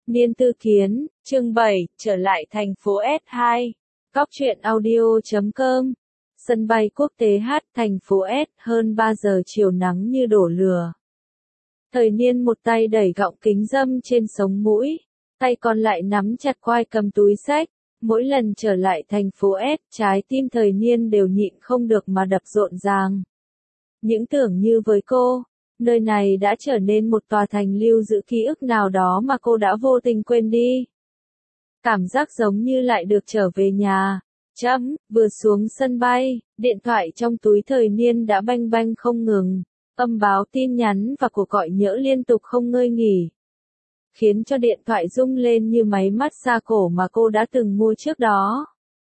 Niên Tư Kiến, chương 7, trở lại thành phố S2. Góc truyện audio.com. Sân bay quốc tế H, thành phố S, hơn 3 giờ chiều nắng như đổ lửa. Thời Niên một tay đẩy gọng kính râm trên sống mũi, tay còn lại nắm chặt quai cầm túi xách. Mỗi lần trở lại thành phố S, trái tim Thời Niên đều nhịn không được mà đập rộn ràng. Những tưởng như với cô, nơi này đã trở nên một tòa thành lưu giữ ký ức nào đó mà cô đã vô tình quên đi. Cảm giác giống như lại được trở về nhà. Vừa xuống sân bay, điện thoại trong túi Thời Niên đã banh banh không ngừng, âm báo tin nhắn và cuộc gọi nhỡ liên tục không ngơi nghỉ, khiến cho điện thoại rung lên như máy massage cổ mà cô đã từng mua trước đó.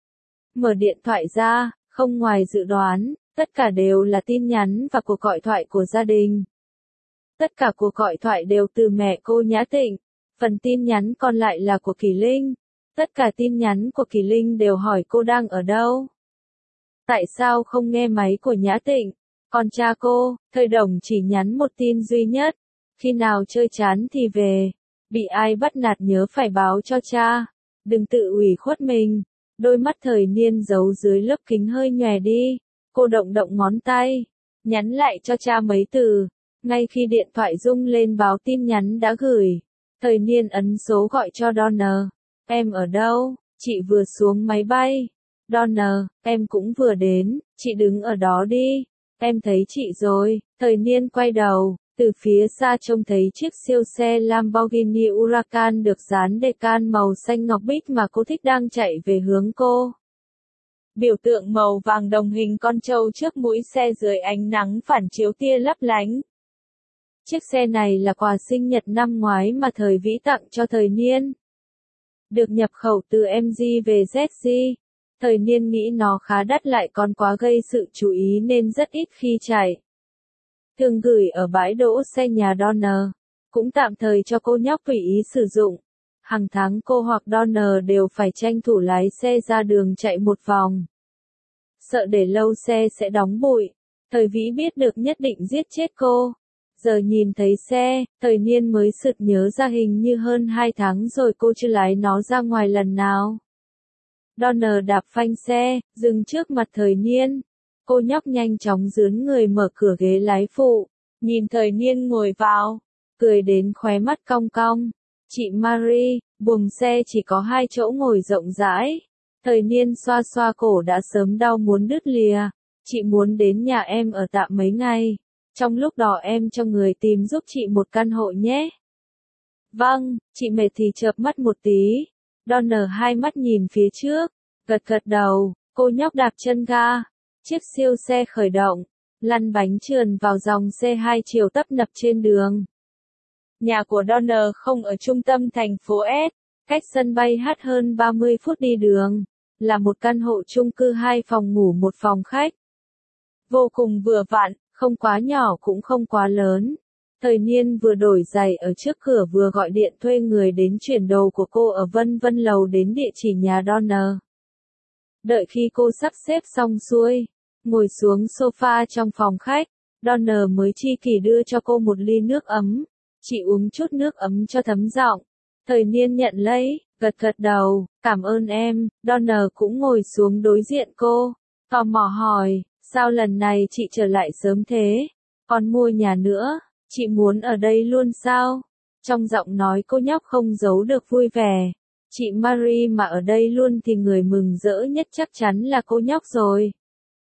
Mở điện thoại ra, không ngoài dự đoán, tất cả đều là tin nhắn và cuộc gọi thoại của gia đình. Tất cả cuộc gọi thoại đều từ mẹ cô Nhã Tịnh, phần tin nhắn còn lại là của Kỳ Linh. Tất cả tin nhắn của Kỳ Linh đều hỏi cô đang ở đâu. Tại sao không nghe máy của Nhã Tịnh? Còn cha cô, Thời Đồng chỉ nhắn một tin duy nhất. Khi nào chơi chán thì về. Bị ai bắt nạt nhớ phải báo cho cha. Đừng tự ủy khuất mình. Đôi mắt Thời Niên giấu dưới lớp kính hơi nhòe đi. Cô động động ngón tay, nhắn lại cho cha mấy từ. Ngay khi điện thoại rung lên báo tin nhắn đã gửi, Thời Niên ấn số gọi cho Donner. Em ở đâu? Chị vừa xuống máy bay. Donner, em cũng vừa đến, chị đứng ở đó đi. Em thấy chị rồi. Thời Niên quay đầu, từ phía xa trông thấy chiếc siêu xe Lamborghini Huracan được dán decal màu xanh ngọc bích mà cô thích đang chạy về hướng cô. Biểu tượng màu vàng đồng hình con trâu trước mũi xe dưới ánh nắng phản chiếu tia lấp lánh. Chiếc xe này là quà sinh nhật năm ngoái mà Thời Vĩ tặng cho Thời Niên. Được nhập khẩu từ MG về ZG. Thời Niên nghĩ nó khá đắt lại còn quá gây sự chú ý nên rất ít khi chạy. Thường gửi ở bãi đỗ xe nhà Donner. Cũng tạm thời cho cô nhóc tùy ý sử dụng. Hàng tháng cô hoặc Donner đều phải tranh thủ lái xe ra đường chạy một vòng. Sợ để lâu xe sẽ đóng bụi. Thời Vĩ biết được nhất định giết chết cô. Giờ nhìn thấy xe, Thời Niên mới sực nhớ ra hình như hơn 2 tháng rồi cô chưa lái nó ra ngoài lần nào. Donner đạp phanh xe, dừng trước mặt Thời Niên. Cô nhóc nhanh chóng dướn người mở cửa ghế lái phụ, nhìn Thời Niên ngồi vào, cười đến khóe mắt cong cong. Chị Marie, buồng xe chỉ có 2 chỗ ngồi rộng rãi. Thời Niên xoa xoa cổ đã sớm đau muốn đứt lìa. Chị muốn đến nhà em ở tạm mấy ngày. Trong lúc đó em cho người tìm giúp chị một căn hộ nhé. Vâng, chị mệt thì chợp mắt một tí. Donner hai mắt nhìn phía trước, gật gật đầu, cô nhóc đạp chân ga. Chiếc siêu xe khởi động, lăn bánh trườn vào dòng xe hai chiều tấp nập trên đường. Nhà của Donner không ở trung tâm thành phố S, cách sân bay H hơn 30 phút đi đường, là một căn hộ chung cư 2 phòng ngủ 1 phòng khách. Vô cùng vừa vặn, không quá nhỏ cũng không quá lớn. Thời Niên vừa đổi giày ở trước cửa vừa gọi điện thuê người đến chuyển đồ của cô ở Vân Vân Lầu đến địa chỉ nhà Donner. Đợi khi cô sắp xếp xong xuôi, ngồi xuống sofa trong phòng khách, Donner mới chi kỷ đưa cho cô một ly nước ấm. Chị uống chút nước ấm cho thấm giọng. Thời Niên nhận lấy, gật gật đầu, cảm ơn em. Donner cũng ngồi xuống đối diện cô, tò mò hỏi, sao lần này chị trở lại sớm thế? Còn mua nhà nữa, chị muốn ở đây luôn sao? Trong giọng nói cô nhóc không giấu được vui vẻ. Chị Marie mà ở đây luôn thì người mừng rỡ nhất chắc chắn là cô nhóc rồi.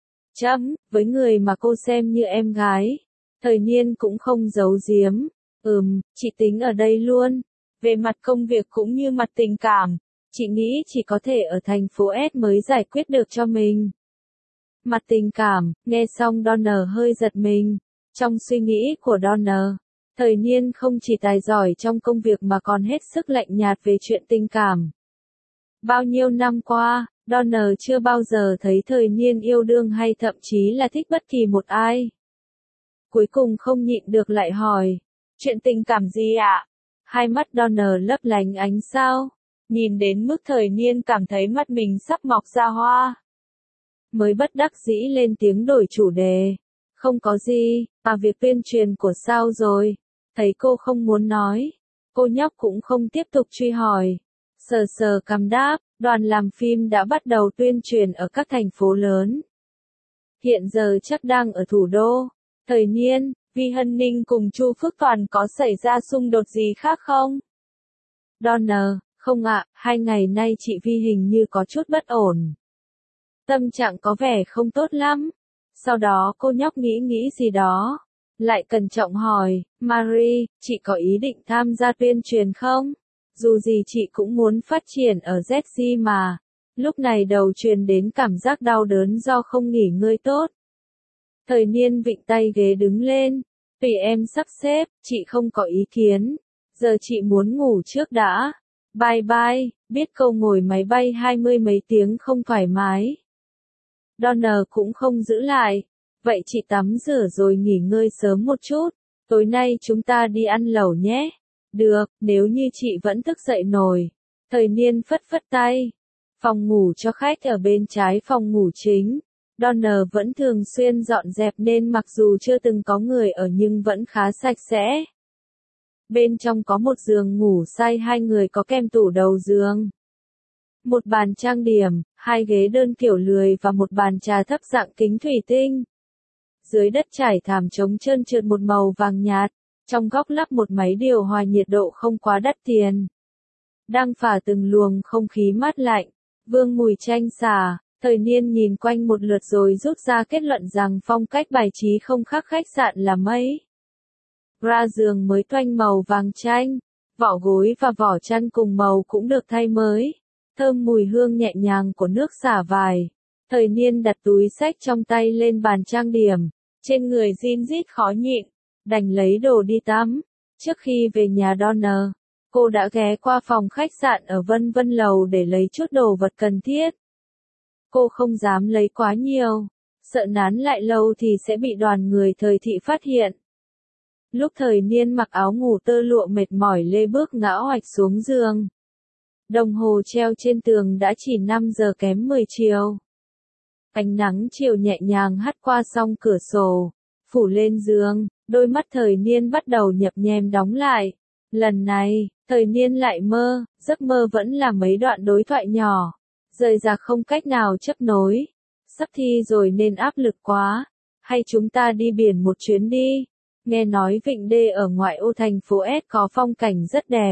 Với người mà cô xem như em gái. Thời Niên cũng không giấu giếm. Chị tính ở đây luôn. Về mặt công việc cũng như mặt tình cảm, chị nghĩ chỉ có thể ở thành phố S mới giải quyết được cho mình. Mặt tình cảm, nghe xong Donner hơi giật mình. Trong suy nghĩ của Donner, Thời Niên không chỉ tài giỏi trong công việc mà còn hết sức lạnh nhạt về chuyện tình cảm. Bao nhiêu năm qua, Donner chưa bao giờ thấy Thời Niên yêu đương hay thậm chí là thích bất kỳ một ai. Cuối cùng không nhịn được lại hỏi, chuyện tình cảm gì ạ? Hai mắt Donner lấp lánh ánh sao, nhìn đến mức Thời Niên cảm thấy mắt mình sắp mọc ra hoa. Mới bất đắc dĩ lên tiếng đổi chủ đề. Không có gì, việc tuyên truyền của sao rồi? Thấy cô không muốn nói. Cô nhóc cũng không tiếp tục truy hỏi. Sờ sờ cằm đáp, đoàn làm phim đã bắt đầu tuyên truyền ở các thành phố lớn. Hiện giờ chắc đang ở thủ đô. Thời Niên, Vi Hân Ninh cùng Chu Phước Toàn có xảy ra xung đột gì khác không? Donner, không ạ, 2 ngày nay chị Vi hình như có chút bất ổn. Tâm trạng có vẻ không tốt lắm. Sau đó cô nhóc nghĩ nghĩ gì đó. Lại cẩn trọng hỏi, Marie, chị có ý định tham gia tuyên truyền không? Dù gì chị cũng muốn phát triển ở ZG mà. Lúc này đầu truyền đến cảm giác đau đớn do không nghỉ ngơi tốt. Thời Niên vịn tay ghế đứng lên. Tùy em sắp xếp, chị không có ý kiến. Giờ chị muốn ngủ trước đã. Bye bye, biết câu ngồi máy bay 20 mấy tiếng không thoải mái. Donner cũng không giữ lại. Vậy chị tắm rửa rồi nghỉ ngơi sớm một chút. Tối nay chúng ta đi ăn lẩu nhé. Được, nếu như chị vẫn thức dậy nổi. Thời Niên phất phất tay. Phòng ngủ cho khách ở bên trái phòng ngủ chính. Donner vẫn thường xuyên dọn dẹp nên mặc dù chưa từng có người ở nhưng vẫn khá sạch sẽ. Bên trong có một giường ngủ size 2 người có kèm tủ đầu giường. Một bàn trang điểm, 2 ghế đơn kiểu lười và một bàn trà thấp dạng kính thủy tinh. Dưới đất trải thảm trống trơn trượt một màu vàng nhạt, trong góc lắp một máy điều hòa nhiệt độ không quá đắt tiền. Đang phả từng luồng không khí mát lạnh, vương mùi chanh xả. Thời Niên nhìn quanh một lượt rồi rút ra kết luận rằng phong cách bài trí không khác khách sạn là mấy. Ra giường mới toanh màu vàng chanh, vỏ gối và vỏ chăn cùng màu cũng được thay mới. Thơm mùi hương nhẹ nhàng của nước xả vải. Thời Niên đặt túi xách trong tay lên bàn trang điểm, trên người rin rít khó nhịn, đành lấy đồ đi tắm. Trước khi về nhà Donner, cô đã ghé qua phòng khách sạn ở Vân Vân Lầu để lấy chút đồ vật cần thiết. Cô không dám lấy quá nhiều, sợ nán lại lâu thì sẽ bị đoàn người thời thị phát hiện. Lúc Thời Niên mặc áo ngủ tơ lụa mệt mỏi lê bước ngã oạch xuống giường. Đồng hồ treo trên tường đã chỉ 5 giờ kém 10 chiều. Ánh nắng chiều nhẹ nhàng hắt qua song cửa sổ, phủ lên giường, đôi mắt Thời Niên bắt đầu nhập nhem đóng lại. Lần này, Thời Niên lại mơ, giấc mơ vẫn là mấy đoạn đối thoại nhỏ. Rời ra không cách nào chấp nối. Sắp thi rồi nên áp lực quá. Hay chúng ta đi biển một chuyến đi. Nghe nói vịnh đê ở ngoại ô thành phố S có phong cảnh rất đẹp.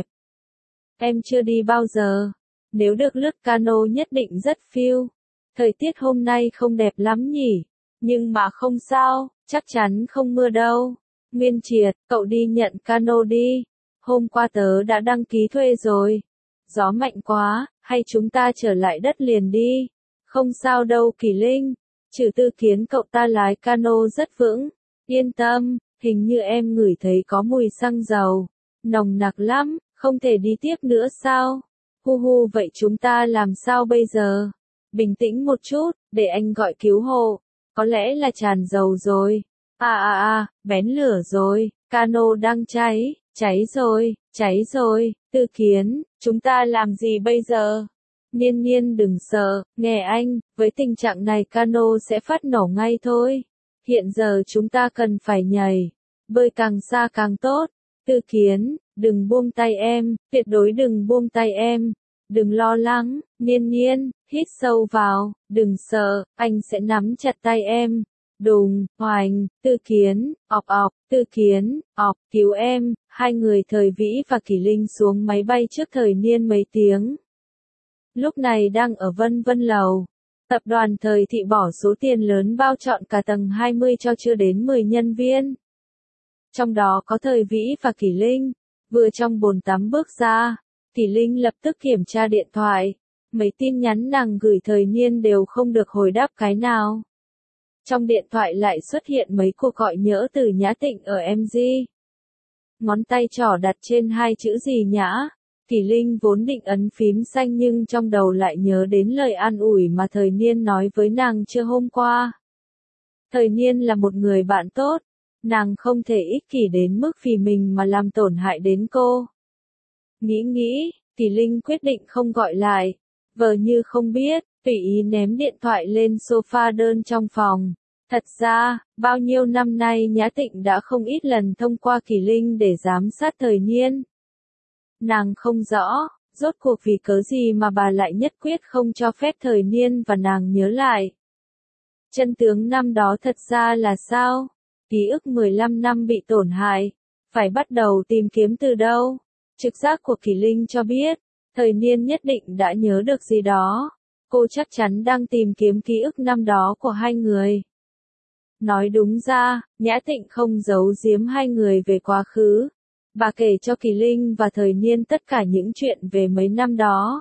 Em chưa đi bao giờ. Nếu được lướt cano nhất định rất phiêu. Thời tiết hôm nay không đẹp lắm nhỉ. Nhưng mà không sao, chắc chắn không mưa đâu. Nguyên Triệt, cậu đi nhận cano đi. Hôm qua tớ đã đăng ký thuê rồi. Gió mạnh quá, hay chúng ta trở lại đất liền đi. Không sao đâu Kỳ Linh. Trừ Tư Kiến cậu ta lái cano rất vững. Yên tâm, hình như em ngửi thấy có mùi xăng dầu. Nồng nặc lắm, không thể đi tiếp nữa sao? Hu hu, vậy chúng ta làm sao bây giờ? Bình tĩnh một chút, để anh gọi cứu hộ. Có lẽ là tràn dầu rồi. Bén lửa rồi, cano đang cháy, cháy rồi, Tư Kiến, chúng ta làm gì bây giờ? Niên Niên đừng sợ, nghe anh, với tình trạng này cano sẽ phát nổ ngay thôi. Hiện giờ chúng ta cần phải nhảy, bơi càng xa càng tốt. Tư Kiến, đừng buông tay em, tuyệt đối đừng buông tay em. Đừng lo lắng, Niên Niên, hít sâu vào, đừng sợ, anh sẽ nắm chặt tay em. Đùng, hoành, Tư Kiến, ọc, Tư Kiến, ọc, cứu em. Hai người Thời Vĩ và Kỳ Linh xuống máy bay trước Thời Niên mấy tiếng. Lúc này đang ở Vân Vân Lầu. Tập đoàn Thời Thị bỏ số tiền lớn bao trọn cả tầng 20 cho chưa đến 10 nhân viên. Trong đó có Thời Vĩ và Kỳ Linh. Vừa trong bồn tắm bước ra, Kỳ Linh lập tức kiểm tra điện thoại. Mấy tin nhắn nàng gửi Thời Niên đều không được hồi đáp cái nào. Trong điện thoại lại xuất hiện mấy cuộc gọi nhỡ từ Nhã Tịnh ở MG. Ngón tay trỏ đặt trên hai chữ gì Nhã. Kỳ Linh vốn định ấn phím xanh nhưng trong đầu lại nhớ đến lời an ủi mà Thời Niên nói với nàng trưa hôm qua. Thời Niên là một người bạn tốt, nàng không thể ích kỷ đến mức vì mình mà làm tổn hại đến cô. Nghĩ, Kỳ Linh quyết định không gọi lại, vờ như không biết, tùy ý ném điện thoại lên sofa đơn trong phòng. Thật ra, bao nhiêu năm nay Nhã Tịnh đã không ít lần thông qua Kỳ Linh để giám sát Thời Niên. Nàng không rõ, rốt cuộc vì cớ gì mà bà lại nhất quyết không cho phép Thời Niên và nàng nhớ lại. Chân tướng năm đó thật ra là sao? Ký ức 15 năm bị tổn hại, phải bắt đầu tìm kiếm từ đâu? Trực giác của Kỳ Linh cho biết, Thời Niên nhất định đã nhớ được gì đó. Cô chắc chắn đang tìm kiếm ký ức năm đó của hai người. Nói đúng ra, Nhã Tịnh không giấu giếm hai người về quá khứ. Bà kể cho Kỳ Linh và Thời Niên tất cả những chuyện về mấy năm đó.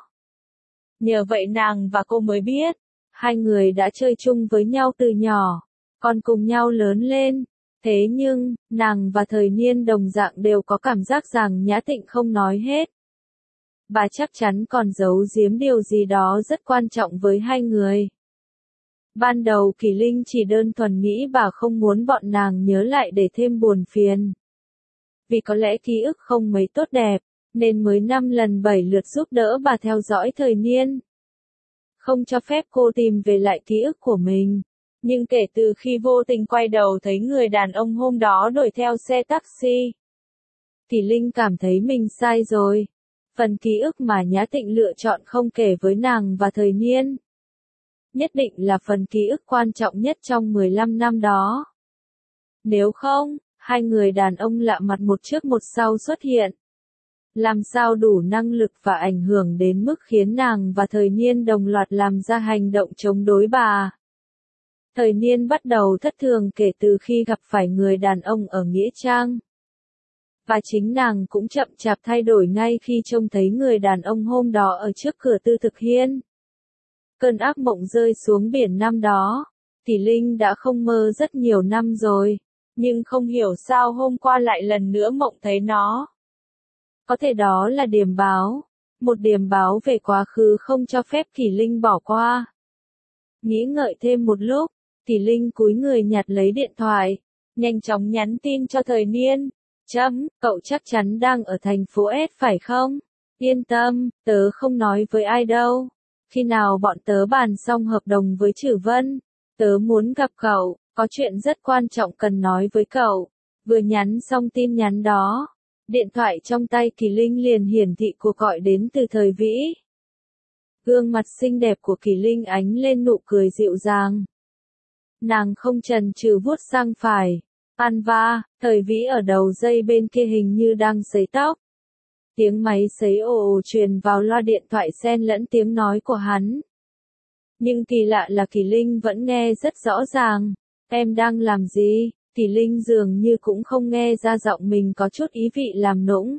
Nhờ vậy nàng và cô mới biết, hai người đã chơi chung với nhau từ nhỏ, còn cùng nhau lớn lên. Thế nhưng, nàng và Thời Niên đồng dạng đều có cảm giác rằng Nhã Tịnh không nói hết. Bà chắc chắn còn giấu giếm điều gì đó rất quan trọng với hai người. Ban đầu Kỳ Linh chỉ đơn thuần nghĩ bà không muốn bọn nàng nhớ lại để thêm buồn phiền. Vì có lẽ ký ức không mấy tốt đẹp, nên mới 5 lần 7 lượt giúp đỡ bà theo dõi Thời Niên. Không cho phép cô tìm về lại ký ức của mình. Nhưng kể từ khi vô tình quay đầu thấy người đàn ông hôm đó đuổi theo xe taxi, Kỳ Linh cảm thấy mình sai rồi. Phần ký ức mà Nhã Tịnh lựa chọn không kể với nàng và Thời Niên. Nhất định là phần ký ức quan trọng nhất trong 15 năm đó. Nếu không, hai người đàn ông lạ mặt một trước một sau xuất hiện. Làm sao đủ năng lực và ảnh hưởng đến mức khiến nàng và Thời Niên đồng loạt làm ra hành động chống đối bà. Thời Niên bắt đầu thất thường kể từ khi gặp phải người đàn ông ở Nghĩa Trang. Và chính nàng cũng chậm chạp thay đổi ngay khi trông thấy người đàn ông hôm đó ở trước cửa Tư Thực Hiên. Cơn ác mộng rơi xuống biển năm đó, Kỳ Linh đã không mơ rất nhiều năm rồi, nhưng không hiểu sao hôm qua lại lần nữa mộng thấy nó. Có thể đó là điềm báo, một điềm báo về quá khứ không cho phép Kỳ Linh bỏ qua. Nghĩ ngợi thêm một lúc, Kỳ Linh cúi người nhặt lấy điện thoại, nhanh chóng nhắn tin cho Thời Niên. Cậu chắc chắn đang ở thành phố S phải không? Yên tâm, tớ không nói với ai đâu. Khi nào bọn tớ bàn xong hợp đồng với Trử Vân, tớ muốn gặp cậu, có chuyện rất quan trọng cần nói với cậu. Vừa nhắn xong tin nhắn đó, điện thoại trong tay Kỳ Linh liền hiển thị cuộc gọi đến từ Thời Vĩ. Gương mặt xinh đẹp của Kỳ Linh ánh lên nụ cười dịu dàng. Nàng không chần chừ vuốt sang phải. Anva, Thời Vĩ ở đầu dây bên kia hình như đang sấy tóc. Tiếng máy sấy ồ ồ truyền vào loa điện thoại xen lẫn tiếng nói của hắn. Nhưng kỳ lạ là Kỳ Linh vẫn nghe rất rõ ràng. Em đang làm gì? Kỳ Linh dường như cũng không nghe ra giọng mình có chút ý vị làm nũng.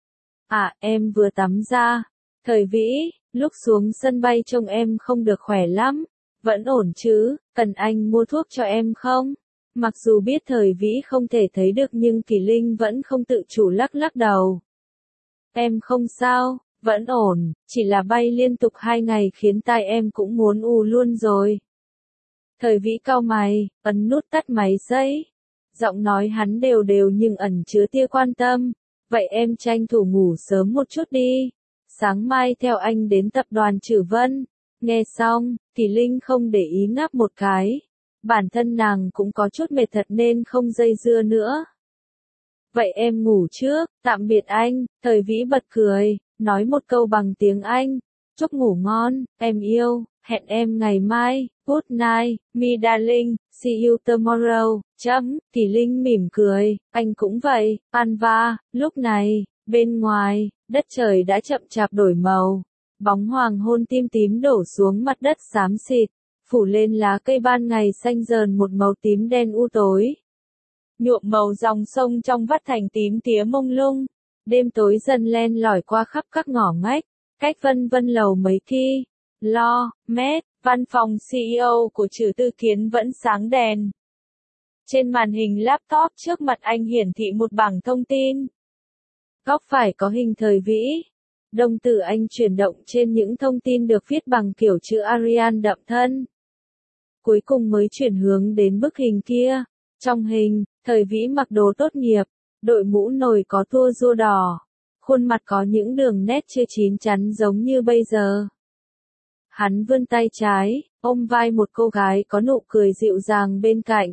À, em vừa tắm ra. Thời Vĩ, lúc xuống sân bay trông em không được khỏe lắm. Vẫn ổn chứ, cần anh mua thuốc cho em không? Mặc dù biết Thời Vĩ không thể thấy được nhưng Kỳ Linh vẫn không tự chủ lắc lắc đầu. Em không sao, vẫn ổn, chỉ là bay liên tục 2 ngày khiến tai em cũng muốn ù luôn rồi. Thời Vĩ cau mày, ấn nút tắt máy sấy. Giọng nói hắn đều đều nhưng ẩn chứa tia quan tâm. Vậy em tranh thủ ngủ sớm một chút đi. Sáng mai theo anh đến tập đoàn Trử Vân. Nghe xong, Kỳ Linh không để ý ngáp một cái. Bản thân nàng cũng có chút mệt thật nên không dây dưa nữa. Vậy em ngủ trước, tạm biệt anh. Thời Vĩ bật cười, nói một câu bằng tiếng Anh. Chúc ngủ ngon, em yêu, hẹn em ngày mai. Good night, me darling, see you tomorrow. Kỳ Linh mỉm cười, anh cũng vậy. Anva, lúc này, bên ngoài, đất trời đã chậm chạp đổi màu. Bóng hoàng hôn tím tím đổ xuống mặt đất xám xịt, phủ lên lá cây ban ngày xanh dờn một màu tím đen u tối. Nhuộm màu dòng sông trong vắt thành tím tía mông lung. Đêm tối dần len lỏi qua khắp các ngõ ngách, cách vân vân lầu mấy ki. Met, văn phòng CEO của Trử Tư Kiến vẫn sáng đèn. Trên màn hình laptop trước mặt anh hiển thị một bảng thông tin. Góc phải có hình Thời Vĩ. Đồng tử anh chuyển động trên những thông tin được viết bằng kiểu chữ Arial đậm thân. Cuối cùng mới chuyển hướng đến bức hình kia. Trong hình, Thời Vĩ mặc đồ tốt nghiệp, đội mũ nồi có tua rua đỏ. Khuôn mặt có những đường nét chưa chín chắn giống như bây giờ. Hắn vươn tay trái, ôm vai một cô gái có nụ cười dịu dàng bên cạnh.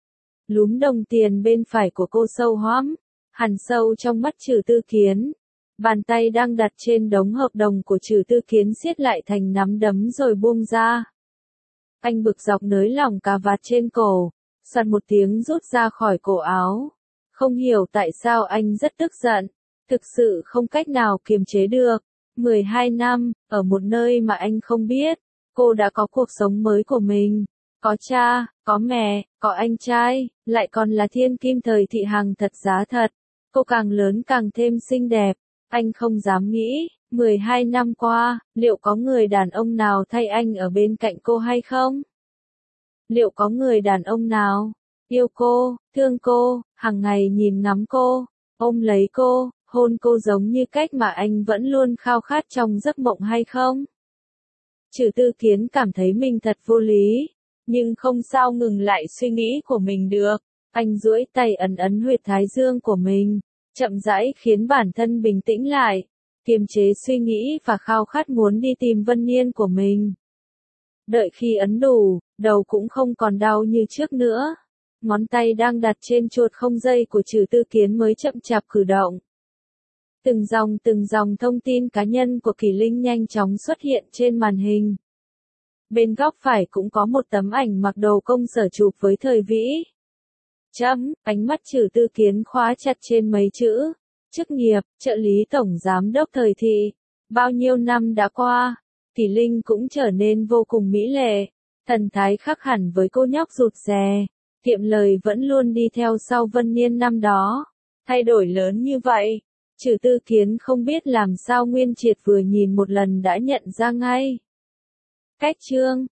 Lúm đồng tiền bên phải của cô sâu hoắm, hằn sâu trong mắt Trử Tư Kiến. Bàn tay đang đặt trên đống hợp đồng của Trừ Tư Kiến siết lại thành nắm đấm rồi buông ra. Anh bực dọc nới lỏng cà vạt trên cổ, soạt một tiếng rút ra khỏi cổ áo. Không hiểu tại sao anh rất tức giận, thực sự không cách nào kiềm chế được. 12 năm, ở một nơi mà anh không biết, cô đã có cuộc sống mới của mình. Có cha, có mẹ, có anh trai, lại còn là thiên kim thời thị hàng thật giá thật. Cô càng lớn càng thêm xinh đẹp. Anh không dám nghĩ, 12 năm qua, liệu có người đàn ông nào thay anh ở bên cạnh cô hay không? Liệu có người đàn ông nào yêu cô, thương cô, hàng ngày nhìn ngắm cô, ôm lấy cô, hôn cô giống như cách mà anh vẫn luôn khao khát trong giấc mộng hay không? Trừ Tư Kiến cảm thấy mình thật vô lý, nhưng không sao ngừng lại suy nghĩ của mình được. Anh duỗi tay ấn ấn huyệt thái dương của mình, chậm rãi khiến bản thân bình tĩnh lại, kiềm chế suy nghĩ và khao khát muốn đi tìm Vân Niên của mình. Đợi khi ấn đủ, đầu cũng không còn đau như trước nữa. Ngón tay đang đặt trên chuột không dây của Trừ Tư Kiến mới chậm chạp cử động. Từng dòng thông tin cá nhân của Kỳ Linh nhanh chóng xuất hiện trên màn hình. Bên góc phải cũng có một tấm ảnh mặc đồ công sở chụp với Thời Vĩ. Ánh mắt Trừ Tư Kiến khóa chặt trên mấy chữ. Chức nghiệp, trợ lý tổng giám đốc Thời Thị. Bao nhiêu năm đã qua, Kỳ Linh cũng trở nên vô cùng mỹ lệ. Thần thái khác hẳn với cô nhóc rụt rè. Kiệm lời vẫn luôn đi theo sau Vân Niên năm đó. Thay đổi lớn như vậy, Trừ Tư Kiến không biết làm sao Nguyên Triệt vừa nhìn một lần đã nhận ra ngay. Cách chương